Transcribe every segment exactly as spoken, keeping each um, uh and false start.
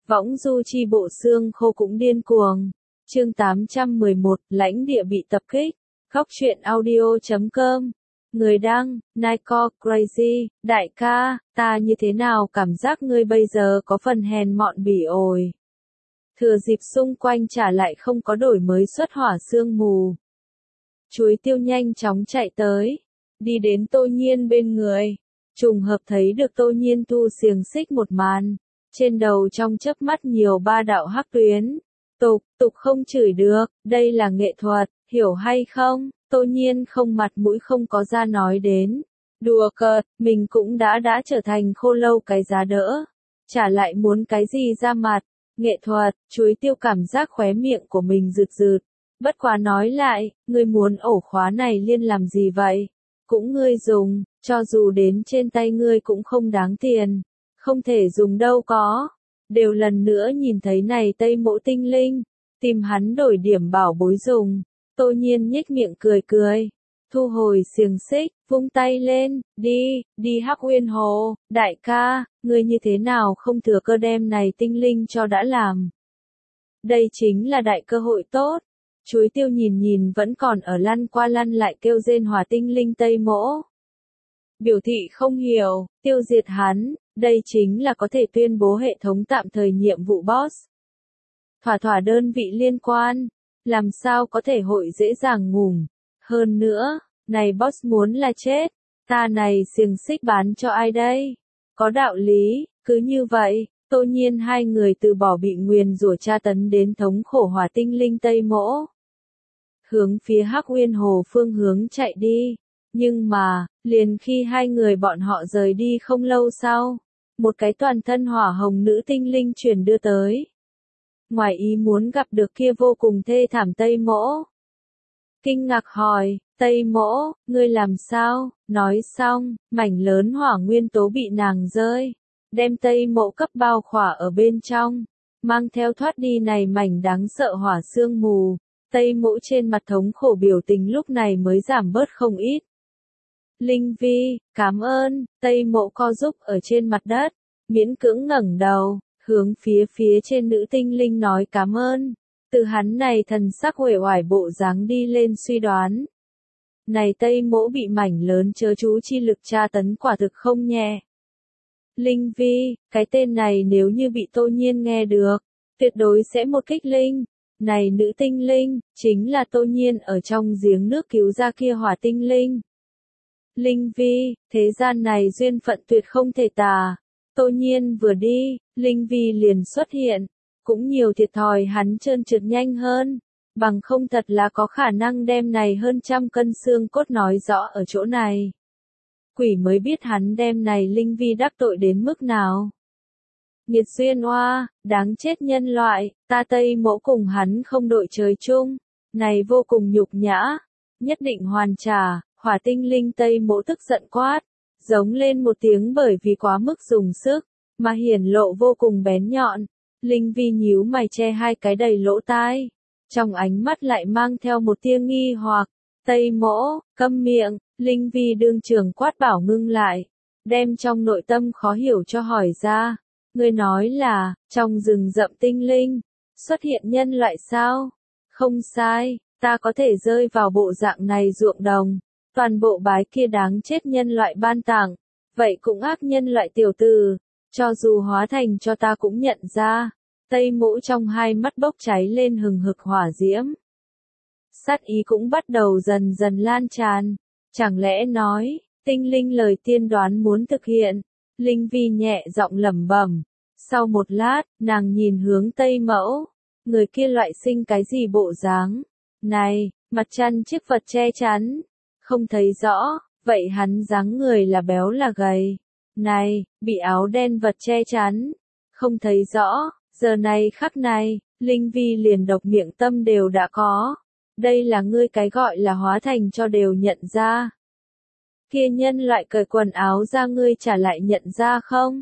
Võng du chi bộ xương khô cũng điên cuồng. Chương tám trăm mười một, lãnh địa bị tập kích. Góc truyện audio chấm com. Người đăng, Nico Crazy, đại ca, ta như thế nào cảm giác ngươi bây giờ có phần hèn mọn bỉ ổi. Thừa dịp xung quanh trả lại không có đổi mới xuất hỏa sương mù. Chuối tiêu nhanh chóng chạy tới, đi đến Tô Nhiên bên người. Trùng hợp thấy được Tô Nhiên thu xiềng xích một màn. Trên đầu trong chớp mắt nhiều ba đạo hắc tuyến. Tục, tục không chửi được, đây là nghệ thuật, hiểu hay không? Tô Nhiên không mặt mũi không có ra nói đến. Đùa cợt, mình cũng đã đã trở thành khô lâu cái giá đỡ. Trả lại muốn cái gì ra mặt? Nghệ thuật, chuối tiêu cảm giác khóe miệng của mình rực rực. Bất quá nói lại, ngươi muốn ổ khóa này liên làm gì vậy? Cũng ngươi dùng, cho dù đến trên tay ngươi cũng không đáng tiền. Không thể dùng đâu có. Đều lần nữa nhìn thấy này Tây Mỗ tinh linh. Tìm hắn đổi điểm bảo bối dùng. Tô Nhiên nhếch miệng cười cười. Thu hồi xiềng xích, vung tay lên, đi, đi Hắc Uyên Hồ, đại ca, ngươi như thế nào không thừa cơ đem này tinh linh cho đã làm. Đây chính là đại cơ hội tốt. Chuối tiêu nhìn nhìn vẫn còn ở lăn qua lăn lại kêu rên hỏa tinh linh Tây Mỗ. Biểu thị không hiểu, tiêu diệt hắn, đây chính là có thể tuyên bố hệ thống tạm thời nhiệm vụ boss. Thỏa thỏa đơn vị liên quan, làm sao có thể hội dễ dàng ngủm. Hơn nữa, này boss muốn là chết, ta này xiềng xích bán cho ai đây? Có đạo lý, cứ như vậy, Tô Nhiên hai người từ bỏ bị nguyền rủa tra tấn đến thống khổ hỏa tinh linh Tây Mỗ. Hướng phía Hắc Uyên Hồ phương hướng chạy đi. Nhưng mà, liền khi hai người bọn họ rời đi không lâu sau, một cái toàn thân hỏa hồng nữ tinh linh truyền đưa tới. Ngoài ý muốn gặp được kia vô cùng thê thảm Tây Mỗ. Kinh ngạc hỏi, Tây Mỗ, ngươi làm sao? Nói xong, mảnh lớn hỏa nguyên tố bị nàng rơi. Đem Tây Mỗ cấp bao khỏa ở bên trong. Mang theo thoát đi này mảnh đáng sợ hỏa sương mù. Tây Mỗ trên mặt thống khổ biểu tình lúc này mới giảm bớt không ít. Linh Vi, cảm ơn, Tây Mỗ co giúp ở trên mặt đất, miễn cưỡng ngẩng đầu, hướng phía phía trên nữ tinh linh nói cảm ơn. Từ hắn này thần sắc uể oải bộ dáng đi lên suy đoán. Này Tây Mỗ bị mảnh lớn chớ chú chi lực tra tấn quả thực không nhẹ. Linh Vi, cái tên này nếu như bị Tô Nhiên nghe được, tuyệt đối sẽ một kích linh. Này nữ tinh linh, chính là Tô Nhiên ở trong giếng nước cứu ra kia hỏa tinh linh. Linh Vi, thế gian này duyên phận tuyệt không thể tà. Tô Nhiên vừa đi, Linh Vi liền xuất hiện, cũng nhiều thiệt thòi hắn trơn trượt nhanh hơn, bằng không thật là có khả năng đem này hơn trăm cân xương cốt nói rõ ở chỗ này. Quỷ mới biết hắn đem này Linh Vi đắc tội đến mức nào. Nghiệt duyên oa, đáng chết nhân loại, ta Tây Mỗ cùng hắn không đội trời chung, này vô cùng nhục nhã, nhất định hoàn trả. Hỏa tinh linh Tây Mỗ tức giận quát, giống lên một tiếng bởi vì quá mức dùng sức, mà hiển lộ vô cùng bén nhọn. Linh Vi nhíu mày che hai cái đầy lỗ tai, trong ánh mắt lại mang theo một tia nghi hoặc. Tây Mỗ, câm miệng, Linh Vi đương trường quát bảo ngưng lại, đem trong nội tâm khó hiểu cho hỏi ra. Ngươi nói là, trong rừng rậm tinh linh, xuất hiện nhân loại sao? Không sai, ta có thể rơi vào bộ dạng này ruộng đồng. Toàn bộ bái kia đáng chết nhân loại ban tặng, vậy cũng ác nhân loại tiểu tử, cho dù hóa thành cho ta cũng nhận ra. Tây Mỗ trong hai mắt bốc cháy lên hừng hực hỏa diễm. Sát ý cũng bắt đầu dần dần lan tràn, chẳng lẽ nói, tinh linh lời tiên đoán muốn thực hiện. Linh Vi nhẹ giọng lẩm bẩm, sau một lát, nàng nhìn hướng Tây Mỗ, người kia loại sinh cái gì bộ dáng, này, mặt chăn chiếc vật che chắn. Không thấy rõ, vậy hắn dáng người là béo là gầy. Này, bị áo đen vật che chắn. Không thấy rõ, giờ này khắc này, Linh Vi liền độc miệng tâm đều đã có. Đây là ngươi cái gọi là hóa thành cho đều nhận ra. Kia nhân loại cởi quần áo ra ngươi trả lại nhận ra không?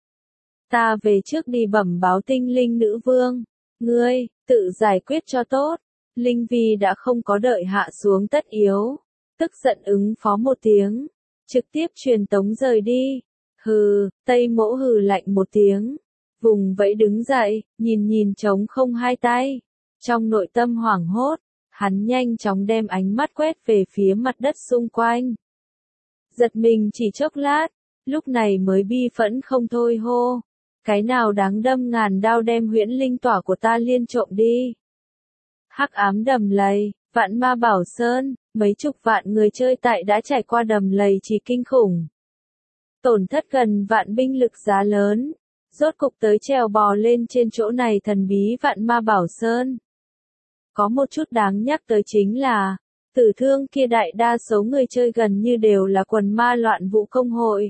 Ta về trước đi bẩm báo tinh linh nữ vương. Ngươi, tự giải quyết cho tốt. Linh Vi đã không có đợi hạ xuống tất yếu. Tức giận ứng phó một tiếng, trực tiếp truyền tống rời đi. Hừ, Tây Mỗ hừ lạnh một tiếng, vùng vẫy đứng dậy, nhìn nhìn trống không hai tay. Trong nội tâm hoảng hốt, hắn nhanh chóng đem ánh mắt quét về phía mặt đất xung quanh. Giật mình chỉ chốc lát, lúc này mới bi phẫn không thôi hô. Cái nào đáng đâm ngàn đao đem huyễn linh tỏa của ta liên trộm đi. Hắc ám đầm lầy, vạn ma bảo sơn, mấy chục vạn người chơi tại đã trải qua đầm lầy chỉ kinh khủng. Tổn thất gần vạn binh lực giá lớn, rốt cục tới trèo bò lên trên chỗ này thần bí vạn ma bảo sơn. Có một chút đáng nhắc tới chính là, tử thương kia đại đa số người chơi gần như đều là quần ma loạn vũ công hội.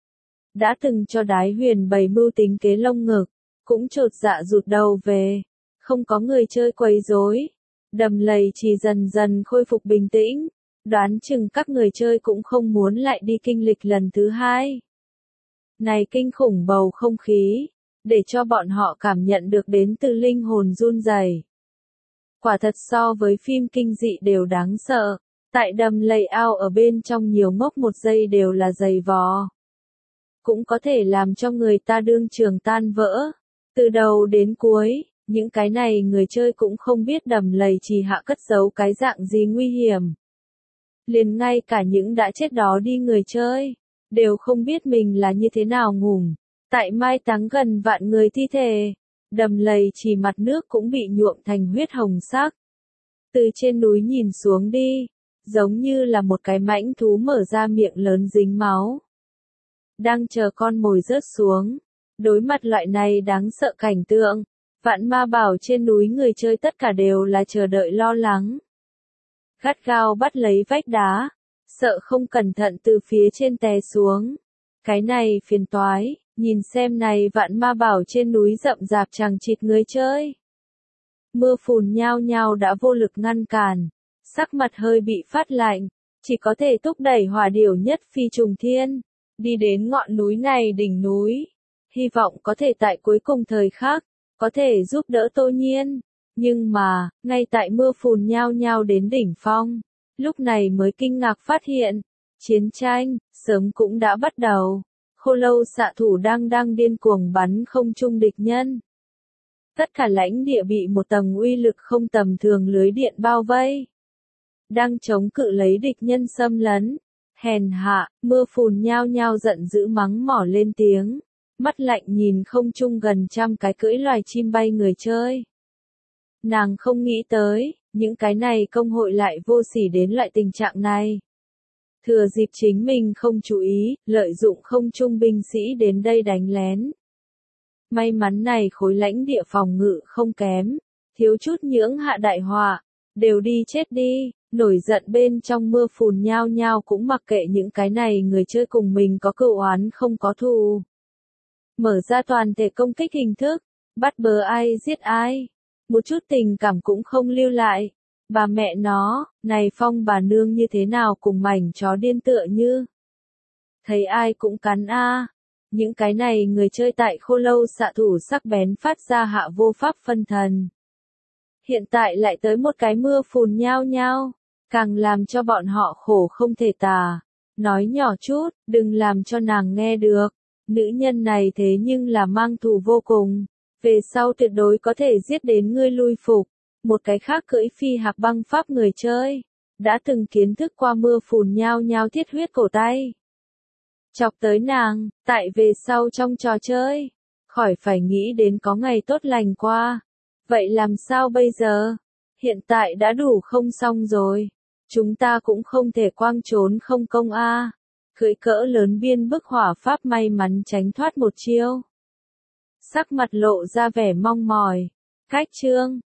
Đã từng cho Đái Huyền bày mưu tính kế lông ngực, cũng chột dạ rụt đầu về, không có người chơi quấy rối. Đầm lầy chỉ dần dần khôi phục bình tĩnh, đoán chừng các người chơi cũng không muốn lại đi kinh lịch lần thứ hai. Này kinh khủng bầu không khí, để cho bọn họ cảm nhận được đến từ linh hồn run rẩy. Quả thật so với phim kinh dị đều đáng sợ, tại đầm lầy ao ở bên trong nhiều mốc một giây đều là dày vò. Cũng có thể làm cho người ta đương trường tan vỡ. Từ đầu đến cuối, những cái này người chơi cũng không biết đầm lầy trì hạ cất giấu cái dạng gì nguy hiểm. Liền ngay cả những đã chết đó đi người chơi, đều không biết mình là như thế nào ngủm. Tại mai táng gần vạn người thi thể, đầm lầy trì mặt nước cũng bị nhuộm thành huyết hồng sắc. Từ trên núi nhìn xuống đi, giống như là một cái mãnh thú mở ra miệng lớn dính máu. Đang chờ con mồi rớt xuống. Đối mặt loại này đáng sợ cảnh tượng, vạn ma bảo trên núi người chơi tất cả đều là chờ đợi lo lắng. Gắt gao bắt lấy vách đá, sợ không cẩn thận từ phía trên té xuống. Cái này phiền toái, nhìn xem này vạn ma bảo trên núi rậm rạp chằng chịt người chơi. Mưa phùn nhao nhao đã vô lực ngăn cản, sắc mặt hơi bị phát lạnh, chỉ có thể thúc đẩy hỏa điểu nhất phi trùng thiên, đi đến ngọn núi này đỉnh núi. Hy vọng có thể tại cuối cùng thời khắc, có thể giúp đỡ Tô Nhiên. Nhưng mà, ngay tại mưa phùn nhao nhao đến đỉnh phong, lúc này mới kinh ngạc phát hiện, chiến tranh, sớm cũng đã bắt đầu. Khô lâu xạ thủ đang đang điên cuồng bắn không trung địch nhân. Tất cả lãnh địa bị một tầng uy lực không tầm thường lưới điện bao vây. Đang chống cự lấy địch nhân xâm lấn. Hèn hạ, mưa phùn nhao nhao giận dữ mắng mỏ lên tiếng. Mắt lạnh nhìn không trung gần trăm cái cưỡi loài chim bay người chơi. Nàng không nghĩ tới, những cái này công hội lại vô sỉ đến loại tình trạng này. Thừa dịp chính mình không chú ý, lợi dụng không trung binh sĩ đến đây đánh lén. May mắn này khối lãnh địa phòng ngự không kém, thiếu chút nhưỡng hạ đại họa, đều đi chết đi. Nổi giận bên trong mưa phùn nhao nhao cũng mặc kệ những cái này người chơi cùng mình có cựu oán không có thù. Mở ra toàn thể công kích hình thức, bắt bớ ai giết ai, một chút tình cảm cũng không lưu lại. Bà mẹ nó, này Phong bà nương như thế nào cùng mảnh chó điên tựa như. Thấy ai cũng cắn a. Những cái này người chơi tại khô lâu xạ thủ sắc bén phát ra hạ vô pháp phân thần. Hiện tại lại tới một cái mưa phùn nhao nhao, càng làm cho bọn họ khổ không thể tả. Nói nhỏ chút, đừng làm cho nàng nghe được. Nữ nhân này thế nhưng là mang thù vô cùng. Về sau tuyệt đối có thể giết đến ngươi lui phục. Một cái khác cưỡi phi hạc băng pháp người chơi. Đã từng kiến thức qua mưa phùn nhao nhao thiết huyết cổ tay. Chọc tới nàng, tại về sau trong trò chơi. Khỏi phải nghĩ đến có ngày tốt lành qua. Vậy làm sao bây giờ? Hiện tại đã đủ không xong rồi. Chúng ta cũng không thể quang trốn không công a. Cưỡi cỡ lớn biên bức hỏa pháp may mắn tránh thoát một chiêu. Sắc mặt lộ ra vẻ mong mỏi. Cách chương.